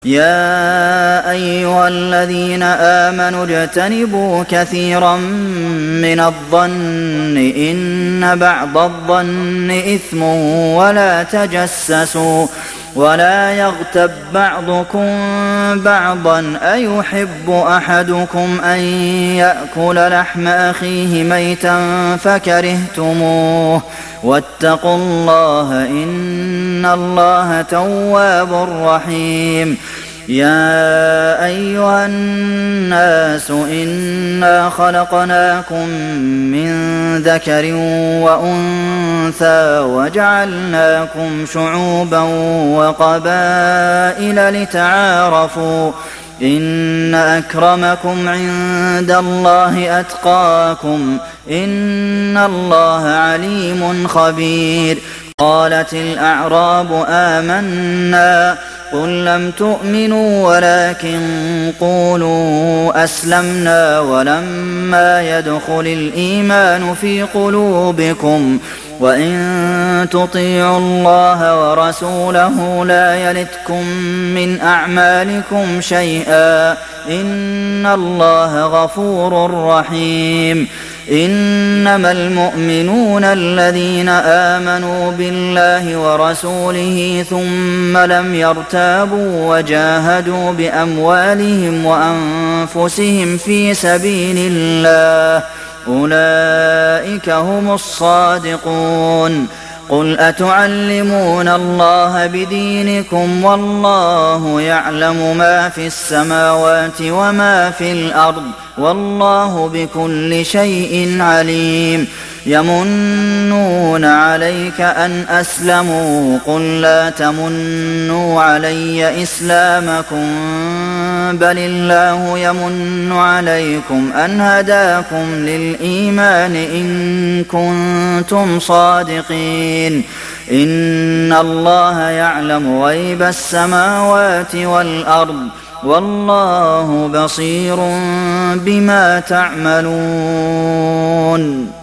يَا أَيُّهَا الَّذِينَ آمَنُوا اجْتَنِبُوا كَثِيرًا مِّنَ الظَّنِّ إِنَّ بَعْضَ الظَّنِّ إِثْمٌ وَلَا تَجَسَّسُوا وَلَا يَغْتَب بَّعْضُكُم بَعْضًا أَيُحِبُّ أَحَدُكُمْ أَن يَأْكُلَ لَحْمَ أَخِيهِ مَيْتًا فَكَرِهْتُمُوهُ ۚ وَاتَّقُوا اللَّهَ ۚ إِنَّ اللَّهَ تَوَّابٌ رَّحِيمٌ. يَا أَيُّهَا النَّاسُ إِنَّا خَلَقْنَاكُم مِّن ذَكَرٍ وَأُنثَىٰ وَجَعَلْنَاكُمْ شُعُوبًا وَقَبَائِلَ لِتَعَارَفُوا ۚ إِنَّ أَكْرَمَكُمْ عِندَ اللَّهِ أَتْقَاكُمْ ۚ إِنَّ اللَّهَ عَلِيمٌ خَبِيرٌ. قَالَتِ الْأَعْرَابُ آمَنَّا ۖ قُل لَّمْ تُؤْمِنُوا وَلَٰكِن قُولُوا أَسْلَمْنَا وَلَمَّا يَدْخُلِ الْإِيمَانُ فِي قُلُوبِكُمْ ۖ وَإِن تُطِيعُوا اللَّهَ وَرَسُولَهُ لَا يَلِتْكُم مِّنْ أَعْمَالِكُمْ شَيْئًا ۚ إِنَّ اللَّهَ غَفُورٌ رَّحِيمٌ. إِنَّمَا الْمُؤْمِنُونَ الَّذِينَ آمَنُوا بِاللَّهِ وَرَسُولِهِ ثُمَّ لَمْ يَرْتَابُوا وَجَاهَدُوا بِأَمْوَالِهِمْ وَأَنفُسِهِمْ فِي سَبِيلِ اللَّهِ ۚ أُولَٰئِكَ هُمُ الصَّادِقُونَ. قُلْ أَتُعَلِّمُونَ اللَّهَ بِدِينِكُمْ وَاللَّهُ يَعْلَمُ مَا فِي السَّمَاوَاتِ وَمَا فِي الْأَرْضِ ۚ وَاللَّهُ بِكُلِّ شَيْءٍ عَلِيمٌ. يَمُنُّونَ عَلَيْكَ أَنْ أَسْلَمُوا ۖ قُل لَّا تَمُنُّوا عَلَيَّ إِسْلَامَكُم ۖ بَلِ اللَّهُ يَمُنُّ عَلَيْكُمْ أَنْ هَدَاكُمْ لِلْإِيمَانِ إِن كُنتُمْ صَادِقِينَ. إِنَّ اللَّهَ يَعْلَمُ غَيْبَ السَّمَاوَاتِ وَالْأَرْضِ ۚ وَاللَّهُ بَصِيرٌ بِمَا تَعْمَلُونَ.